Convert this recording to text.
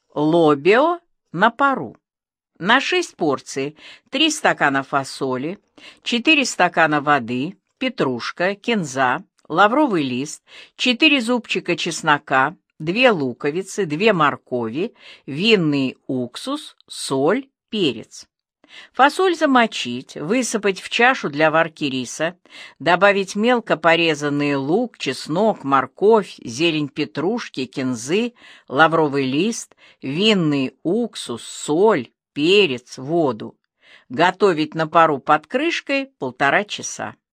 лобио на пару. На 6 порций 3 стакана фасоли, 4 стакана воды, петрушка, кинза, лавровый лист, 4 зубчика чеснока, 2 луковицы, 2 моркови, винный уксус, соль, перец. Фасоль замочить, высыпать в чашу для варки риса, добавить мелко порезанный лук, чеснок, морковь, зелень петрушки, кинзы, лавровый лист, винный уксус, соль, перец, воду. Готовить на пару под крышкой 1,5 часа.